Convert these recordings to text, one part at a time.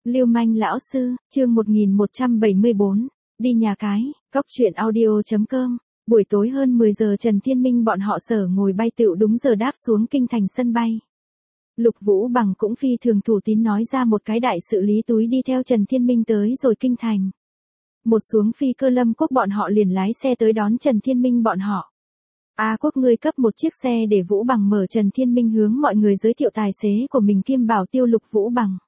Lưu manh lão sư, chương 1174, đi nhà cái, góc truyện audio.com. Buổi tối hơn 10 giờ Trần Thiên Minh bọn họ sở ngồi bay tựu đúng giờ đáp xuống kinh thành sân bay. Lục Vũ Bằng cũng phi thường thủ tín nói ra một cái đại sự lý túi đi theo Trần Thiên Minh tới rồi kinh thành. Một xuống phi cơ Lâm Quốc bọn họ liền lái xe tới đón Trần Thiên Minh bọn họ. A Quốc ngươi cấp một chiếc xe để Vũ Bằng mở. Trần Thiên Minh hướng mọi người giới thiệu tài xế của mình kiêm bảo tiêu Lục Vũ Bằng.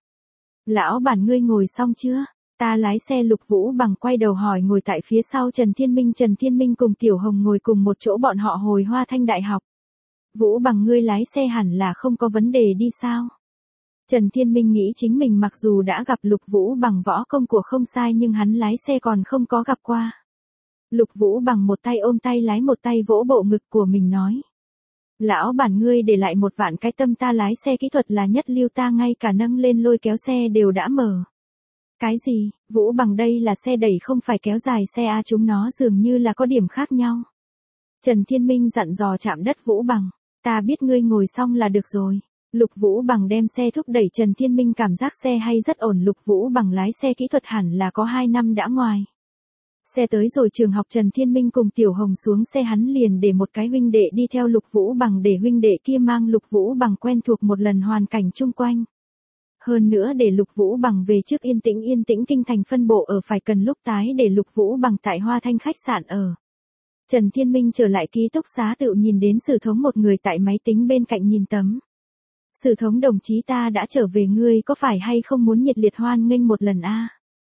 Lão bản ngươi ngồi xong chưa? Ta lái xe. Lục Vũ Bằng quay đầu hỏi ngồi tại phía sau Trần Thiên Minh. Trần Thiên Minh cùng Tiểu Hồng ngồi cùng một chỗ, bọn họ hồi Hoa Thanh Đại học. Vũ Bằng ngươi lái xe hẳn là không có vấn đề đi sao? Trần Thiên Minh nghĩ chính mình mặc dù đã gặp Lục Vũ Bằng võ công của không sai nhưng hắn lái xe còn không có gặp qua. Lục Vũ Bằng một tay ôm tay lái một tay vỗ bộ ngực của mình nói. Lão bản ngươi để lại một vạn cái tâm, ta lái xe kỹ thuật là nhất lưu, ta ngay cả nâng lên lôi kéo xe đều đã mở. Cái gì? Vũ Bằng đây là xe đẩy không phải kéo dài xe à, chúng nó dường như là có điểm khác nhau. Trần Thiên Minh dặn dò chạm đất Vũ Bằng. Ta biết ngươi ngồi xong là được rồi. Lục Vũ Bằng đem xe thúc đẩy. Trần Thiên Minh cảm giác xe hay rất ổn. Lục Vũ Bằng lái xe kỹ thuật hẳn là có 2 năm đã ngoài. Xe tới rồi trường học, Trần Thiên Minh cùng Tiểu Hồng xuống xe, hắn liền để một cái huynh đệ đi theo Lục Vũ Bằng để huynh đệ kia mang Lục Vũ Bằng quen thuộc một lần hoàn cảnh chung quanh. Hơn nữa để Lục Vũ Bằng về trước yên tĩnh kinh thành phân bộ ở, phải cần lúc tái để Lục Vũ Bằng tại Hoa Thanh khách sạn ở. Trần Thiên Minh trở lại ký túc xá tự nhìn đến Sử Thống một người tại máy tính bên cạnh nhìn tấm. Sử Thống đồng chí, ta đã trở về, ngươi có phải hay không muốn nhiệt liệt hoan nghênh một lần a?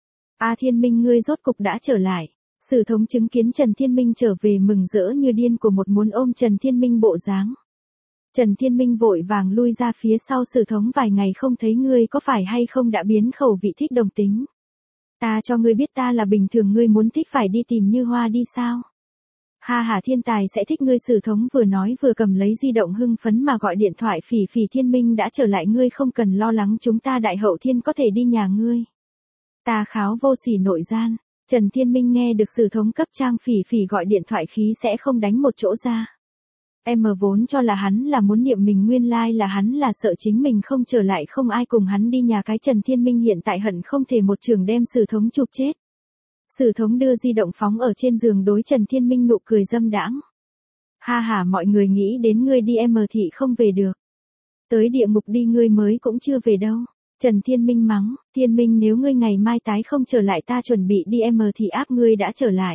A Thiên Minh ngươi rốt cục đã trở lại. Sử Thống chứng kiến Trần Thiên Minh trở về mừng rỡ như điên của một muốn ôm Trần Thiên Minh bộ dáng. Trần Thiên Minh vội vàng lui ra phía sau. Sử Thống vài ngày không thấy ngươi, có phải hay không đã biến khẩu vị thích đồng tính? Ta cho ngươi biết ta là bình thường, ngươi muốn thích phải đi tìm Như Hoa đi sao? Ha ha, thiên tài sẽ thích ngươi. Sử Thống vừa nói vừa cầm lấy di động hưng phấn mà gọi điện thoại. Phỉ Phỉ, Thiên Minh đã trở lại, ngươi không cần lo lắng, chúng ta Đại Hậu Thiên có thể đi nhà ngươi. Ta kháo vô sỉ nội gian. Trần Thiên Minh nghe được Sử Thống cấp Trang Phỉ Phỉ gọi điện thoại khí sẽ không đánh một chỗ ra. Em vốn cho là hắn là muốn niệm mình, nguyên lai là hắn là sợ chính mình không trở lại không ai cùng hắn đi nhà cái. Trần Thiên Minh hiện tại hận không thể một trường đem Sử Thống chụp chết. Sử Thống đưa di động phóng ở trên giường, đối Trần Thiên Minh nụ cười dâm đãng. Ha ha, mọi người nghĩ đến ngươi đi em thì không về được. Tới địa ngục đi ngươi mới cũng chưa về đâu. Trần Thiên Minh mắng. Thiên Minh, nếu ngươi ngày mai tái không trở lại ta chuẩn bị đi em thì áp ngươi đã trở lại.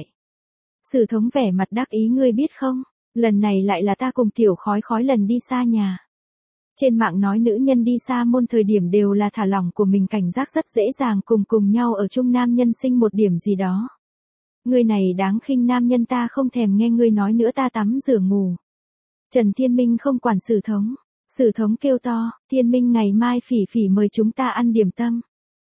Sử Thống vẻ mặt đắc ý, ngươi biết không, lần này lại là ta cùng Tiểu Khói lần đi xa nhà. Trên mạng nói nữ nhân đi xa môn thời điểm đều là thả lỏng của mình, cảnh giác rất dễ dàng cùng nhau ở chung, nam nhân sinh một điểm gì đó. Ngươi này đáng khinh nam nhân, ta không thèm nghe ngươi nói nữa, ta tắm rửa ngủ. Trần Thiên Minh không quản Sử Thống. Sử Thống kêu to, Thiên Minh ngày mai Phỉ Phỉ mời chúng ta ăn điểm tâm.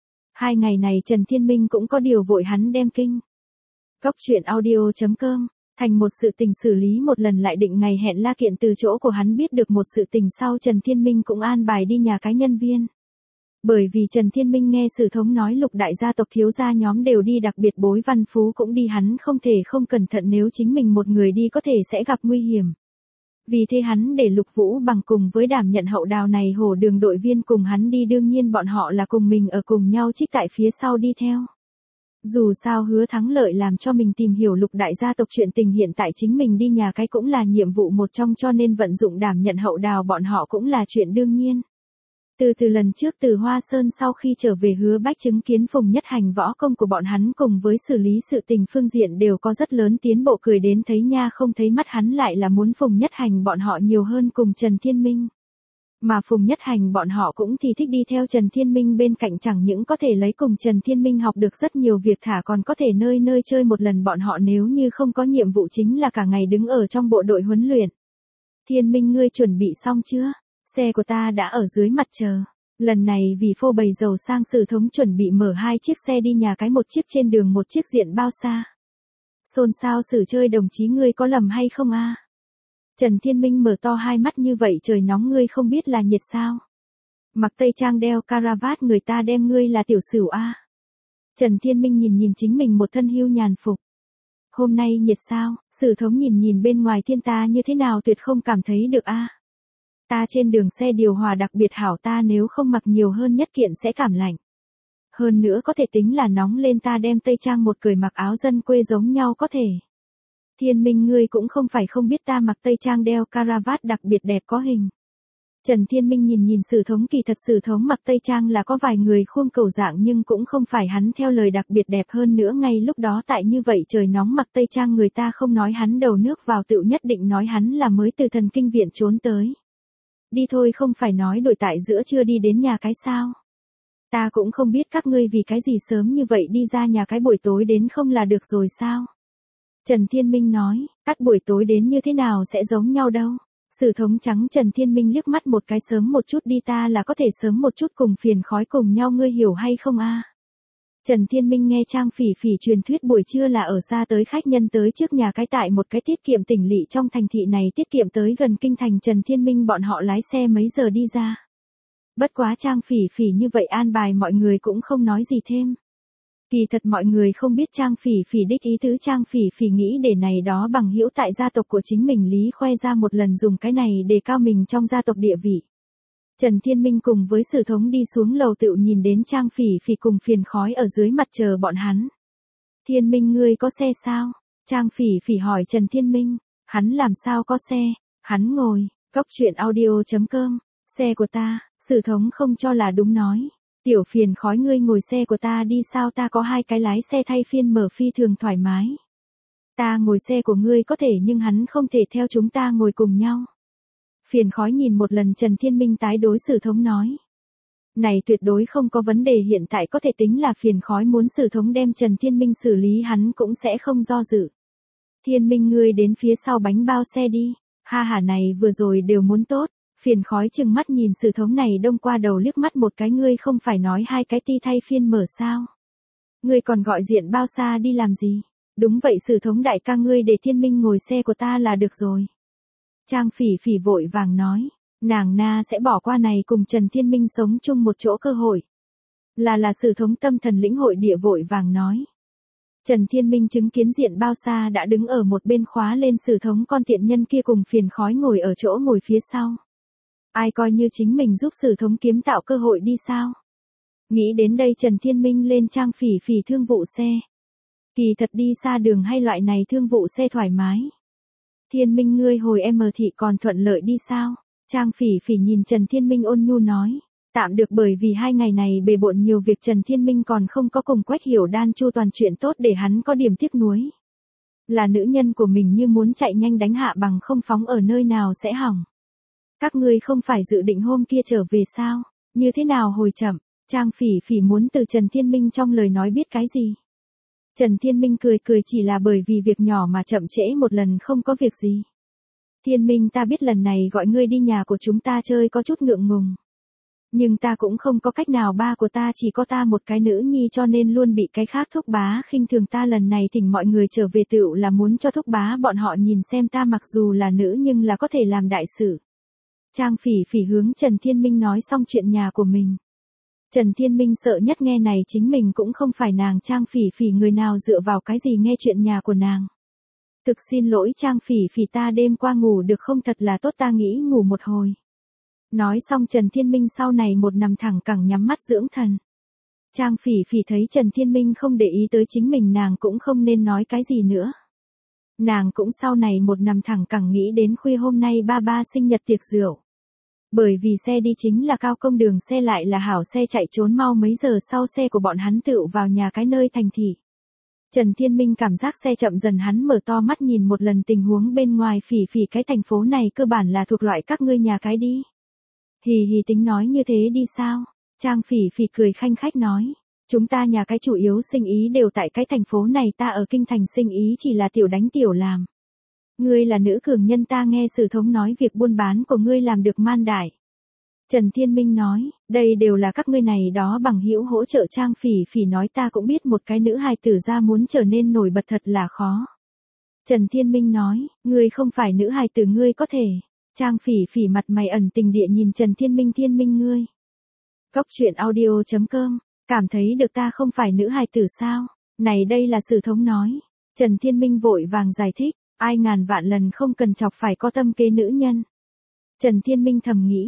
2 ngày này Trần Thiên Minh cũng có điều vội, hắn đem kinh. Góc truyện audio.com. Thành một sự tình xử lý một lần lại định ngày hẹn la kiện. Từ chỗ của hắn biết được một sự tình sau, Trần Thiên Minh cũng an bài đi nhà cái nhân viên. Bởi vì Trần Thiên Minh nghe Sử Thống nói Lục đại gia tộc thiếu gia nhóm đều đi, đặc biệt Bối Văn Phú cũng đi, hắn không thể không cẩn thận, nếu chính mình một người đi có thể sẽ gặp nguy hiểm. Vì thế hắn để Lục Vũ Bằng cùng với đảm nhận hậu đào này hổ đường đội viên cùng hắn đi, đương nhiên bọn họ là cùng mình ở cùng nhau, trích tại phía sau đi theo. Dù sao Hứa Thắng Lợi làm cho mình tìm hiểu Lục đại gia tộc chuyện tình, hiện tại chính mình đi nhà cái cũng là nhiệm vụ một trong, cho nên vận dụng đảm nhận hậu đào bọn họ cũng là chuyện đương nhiên. Từ lần trước từ Hoa Sơn sau khi trở về, Hứa Bách chứng kiến Phùng Nhất Hành võ công của bọn hắn cùng với xử lý sự tình phương diện đều có rất lớn tiến bộ, cười đến thấy nha không thấy mắt, hắn lại là muốn Phùng Nhất Hành bọn họ nhiều hơn cùng Trần Thiên Minh. Mà Phùng Nhất Hành bọn họ cũng thì thích đi theo Trần Thiên Minh bên cạnh, chẳng những có thể lấy cùng Trần Thiên Minh học được rất nhiều việc, thả còn có thể nơi nơi chơi một lần. Bọn họ nếu như không có nhiệm vụ chính là cả ngày đứng ở trong bộ đội huấn luyện. Thiên Minh ngươi chuẩn bị xong chưa? Xe của ta đã ở dưới mặt chờ. Lần này vì phô bày giàu sang, Sử Thống chuẩn bị mở 2 chiếc xe đi nhà cái, một chiếc trên đường, một chiếc diện bao xa. Xôn xao Sử chơi đồng chí, ngươi có lầm hay không a? Trần Thiên Minh mở to hai mắt, như vậy trời nóng ngươi không biết là nhiệt sao? Mặc tây trang đeo caravat, người ta đem ngươi là tiểu sửu a. Trần Thiên Minh nhìn chính mình một thân hưu nhàn phục. Hôm nay nhiệt sao? Sử Thống nhìn bên ngoài thiên, ta như thế nào tuyệt không cảm thấy được a. Ta trên đường xe điều hòa đặc biệt hảo, ta nếu không mặc nhiều hơn nhất kiện sẽ cảm lạnh. Hơn nữa có thể tính là nóng lên ta đem tây trang một cởi mặc áo dân quê giống nhau có thể. Thiên Minh ngươi cũng không phải không biết ta mặc tây trang đeo caravat đặc biệt đẹp có hình. Trần Thiên Minh nhìn Sử Thống, kỳ thật Sử Thống mặc tây trang là có vài người khuôn cầu dạng nhưng cũng không phải hắn theo lời đặc biệt đẹp, hơn nữa ngay lúc đó tại như vậy trời nóng mặc tây trang người ta không nói hắn đầu nước vào tựu nhất định nói hắn là mới từ thần kinh viện trốn tới. Đi thôi, không phải nói đổi tại giữa trưa đi đến nhà cái sao. Ta cũng không biết các ngươi vì cái gì sớm như vậy đi ra nhà cái buổi tối đến không là được rồi sao. Trần Thiên Minh nói, cắt buổi tối đến như thế nào sẽ giống nhau đâu. Sử Thống trắng Trần Thiên Minh liếc mắt một cái, sớm một chút đi ta là có thể sớm một chút cùng phiền khói cùng nhau, ngươi hiểu hay không a? Trần Thiên Minh nghe Trang Phỉ Phỉ truyền thuyết buổi trưa là ở xa tới khách nhân tới trước nhà cái tại một cái tiết kiệm tỉnh lỵ trong thành thị này, tiết kiệm tới gần kinh thành. Trần Thiên Minh bọn họ lái xe mấy giờ đi ra. Bất quá Trang Phỉ Phỉ như vậy an bài mọi người cũng không nói gì thêm. Kỳ thật mọi người không biết Trang Phỉ Phỉ đích ý tứ. Trang Phỉ Phỉ nghĩ để này đó bằng hữu tại gia tộc của chính mình lý khoe ra một lần, dùng cái này để cao mình trong gia tộc địa vị. Trần Thiên Minh cùng với Sử Thống đi xuống lầu tựu nhìn đến Trang Phỉ Phỉ cùng phiền khói ở dưới mặt chờ bọn hắn. Thiên Minh ngươi có xe sao? Trang Phỉ Phỉ hỏi Trần Thiên Minh. Hắn làm sao có xe? Hắn ngồi. Cóc truyện audio.com. Xe của ta. Sử Thống không cho là đúng nói. Tiểu phiền khói ngươi ngồi xe của ta đi sao, ta có hai cái lái xe thay phiên mở phi thường thoải mái. Ta ngồi xe của ngươi có thể nhưng hắn không thể theo chúng ta ngồi cùng nhau. Phiền khói nhìn một lần Trần Thiên Minh tái đối Sử Thống nói. Này tuyệt đối không có vấn đề, hiện tại có thể tính là phiền khói muốn Sử Thống đem Trần Thiên Minh xử lý hắn cũng sẽ không do dự. Thiên Minh ngươi đến phía sau bánh bao xe đi. Ha hả này vừa rồi đều muốn tốt. Phiền khói chừng mắt nhìn Sử Thống này đông qua đầu liếc mắt một cái, ngươi không phải nói hai cái ti thay phiên mở sao? Ngươi còn gọi diện bao xa đi làm gì? Đúng vậy Sử Thống đại ca, ngươi để Thiên Minh ngồi xe của ta là được rồi. Trang Phỉ Phỉ vội vàng nói, nàng na sẽ bỏ qua này cùng Trần Thiên Minh sống chung một chỗ cơ hội. Là Sử Thống tâm thần lĩnh hội địa vội vàng nói. Trần Thiên Minh chứng kiến diện bao xa đã đứng ở một bên khóa lên Sử Thống con tiện nhân kia cùng phiền khói ngồi ở chỗ ngồi phía sau. Ai coi như chính mình giúp Sử Thống kiếm tạo cơ hội đi sao? Nghĩ đến đây Trần Thiên Minh lên Trang Phỉ Phỉ thương vụ xe. Kỳ thật đi xa đường hay loại này thương vụ xe thoải mái. Thiên Minh ngươi hồi em ở thị còn thuận lợi đi sao? Trang Phỉ Phỉ nhìn Trần Thiên Minh ôn nhu nói. Tạm được, bởi vì 2 ngày này bề bộn nhiều việc, Trần Thiên Minh còn không có cùng Quách Hiểu Đan chu toàn chuyện tốt để hắn có điểm tiếc nuối. Là nữ nhân của mình như muốn chạy nhanh đánh hạ bằng không phóng ở nơi nào sẽ hỏng. Các ngươi không phải dự định hôm kia trở về sao? Như thế nào hồi chậm? Trang Phỉ Phỉ muốn từ Trần Thiên Minh trong lời nói biết cái gì? Trần Thiên Minh cười cười, chỉ là bởi vì việc nhỏ mà chậm trễ một lần, không có việc gì. Thiên Minh ta biết lần này gọi ngươi đi nhà của chúng ta chơi có chút ngượng ngùng. Nhưng ta cũng không có cách nào, ba của ta chỉ có ta một cái nữ nhi cho nên luôn bị cái khác thúc bá khinh thường, ta lần này thỉnh mọi người trở về tựu là muốn cho thúc bá bọn họ nhìn xem ta mặc dù là nữ nhưng là có thể làm đại sự. Trang Phỉ Phỉ hướng Trần Thiên Minh nói xong chuyện nhà của mình. Trần Thiên Minh sợ nhất nghe này chính mình cũng không phải nàng Trang Phỉ Phỉ người nào dựa vào cái gì nghe chuyện nhà của nàng. Thực xin lỗi Trang Phỉ Phỉ, ta đêm qua ngủ được không thật là tốt, ta nghĩ ngủ một hồi. Nói xong Trần Thiên Minh sau này một nằm thẳng cẳng nhắm mắt dưỡng thần. Trang Phỉ Phỉ thấy Trần Thiên Minh không để ý tới chính mình, nàng cũng không nên nói cái gì nữa. Nàng cũng sau này một nằm thẳng cẳng nghĩ đến khuya hôm nay ba ba sinh nhật tiệc rượu. Bởi vì xe đi chính là cao công đường, xe lại là hảo xe chạy trốn mau, mấy giờ sau xe của bọn hắn tựu vào nhà cái nơi thành thị. Trần Thiên Minh cảm giác xe chậm dần, hắn mở to mắt nhìn một lần tình huống bên ngoài. Phỉ Phỉ, cái thành phố này cơ bản là thuộc loại các ngươi nhà cái đi. Hì hì, tính nói như thế đi sao? Trang Phỉ Phỉ cười khanh khách nói. Chúng ta nhà cái chủ yếu sinh ý đều tại cái thành phố này, ta ở kinh thành sinh ý chỉ là tiểu đánh tiểu làm. Ngươi là nữ cường nhân, ta nghe Sử Thống nói việc buôn bán của ngươi làm được man đại. Trần Thiên Minh nói, đây đều là các ngươi này đó bằng hữu hỗ trợ. Trang Phỉ Phỉ nói, ta cũng biết một cái nữ hài tử ra muốn trở nên nổi bật thật là khó. Trần Thiên Minh nói, ngươi không phải nữ hài tử ngươi có thể. Trang Phỉ Phỉ mặt mày ẩn tình địa nhìn Trần Thiên Minh, Thiên Minh ngươi. Cóc truyện audio.com, cảm thấy được ta không phải nữ hài tử sao? Này đây là Sử Thống nói. Trần Thiên Minh vội vàng giải thích, ai ngàn vạn lần không cần chọc phải có tâm kế nữ nhân. Trần Thiên Minh thầm nghĩ,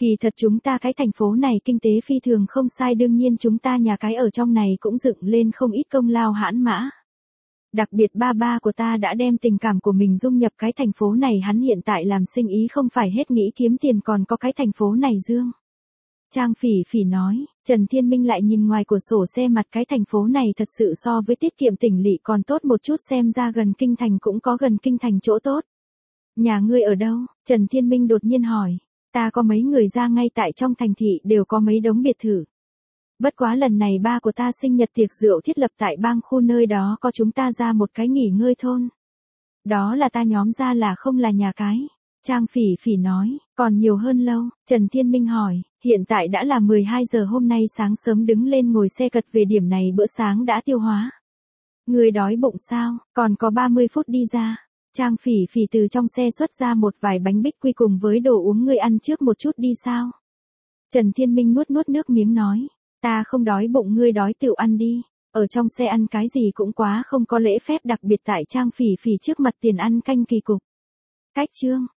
Kỳ thật chúng ta cái thành phố này kinh tế phi thường không sai, đương nhiên chúng ta nhà cái ở trong này cũng dựng lên không ít công lao hãn mã. Đặc biệt ba ba của ta đã đem tình cảm của mình dung nhập cái thành phố này, hắn hiện tại làm sinh ý không phải hết nghĩ kiếm tiền còn có cái thành phố này dương. Trang Phỉ Phỉ nói, Trần Thiên Minh lại nhìn ngoài cửa sổ xe mặt, cái thành phố này thật sự so với tiết kiệm tỉnh lỵ còn tốt một chút, xem ra gần kinh thành cũng có gần kinh thành chỗ tốt. Nhà ngươi ở đâu? Trần Thiên Minh đột nhiên hỏi. Ta có mấy người ra ngay tại trong thành thị, đều có mấy đống biệt thự. Bất quá lần này ba của ta sinh nhật tiệc rượu thiết lập tại bang khu, nơi đó có chúng ta ra một cái nghỉ ngơi thôn. Đó là ta nhóm ra, là không là nhà cái. Trang Phỉ Phỉ nói, còn nhiều hơn lâu. Trần Thiên Minh hỏi, hiện tại đã là 12 giờ, hôm nay sáng sớm đứng lên ngồi xe cật về điểm này bữa sáng đã tiêu hóa. Ngươi đói bụng sao, còn có 30 phút đi ra. Trang Phỉ Phỉ từ trong xe xuất ra một vài bánh bích quy cùng với đồ uống, ngươi ăn trước một chút đi sao. Trần Thiên Minh nuốt nuốt nước miếng nói, ta không đói bụng, ngươi đói tự ăn đi. Ở trong xe ăn cái gì cũng quá không có lễ phép, đặc biệt tại Trang Phỉ Phỉ trước mặt tiền ăn canh kỳ cục. Cách chương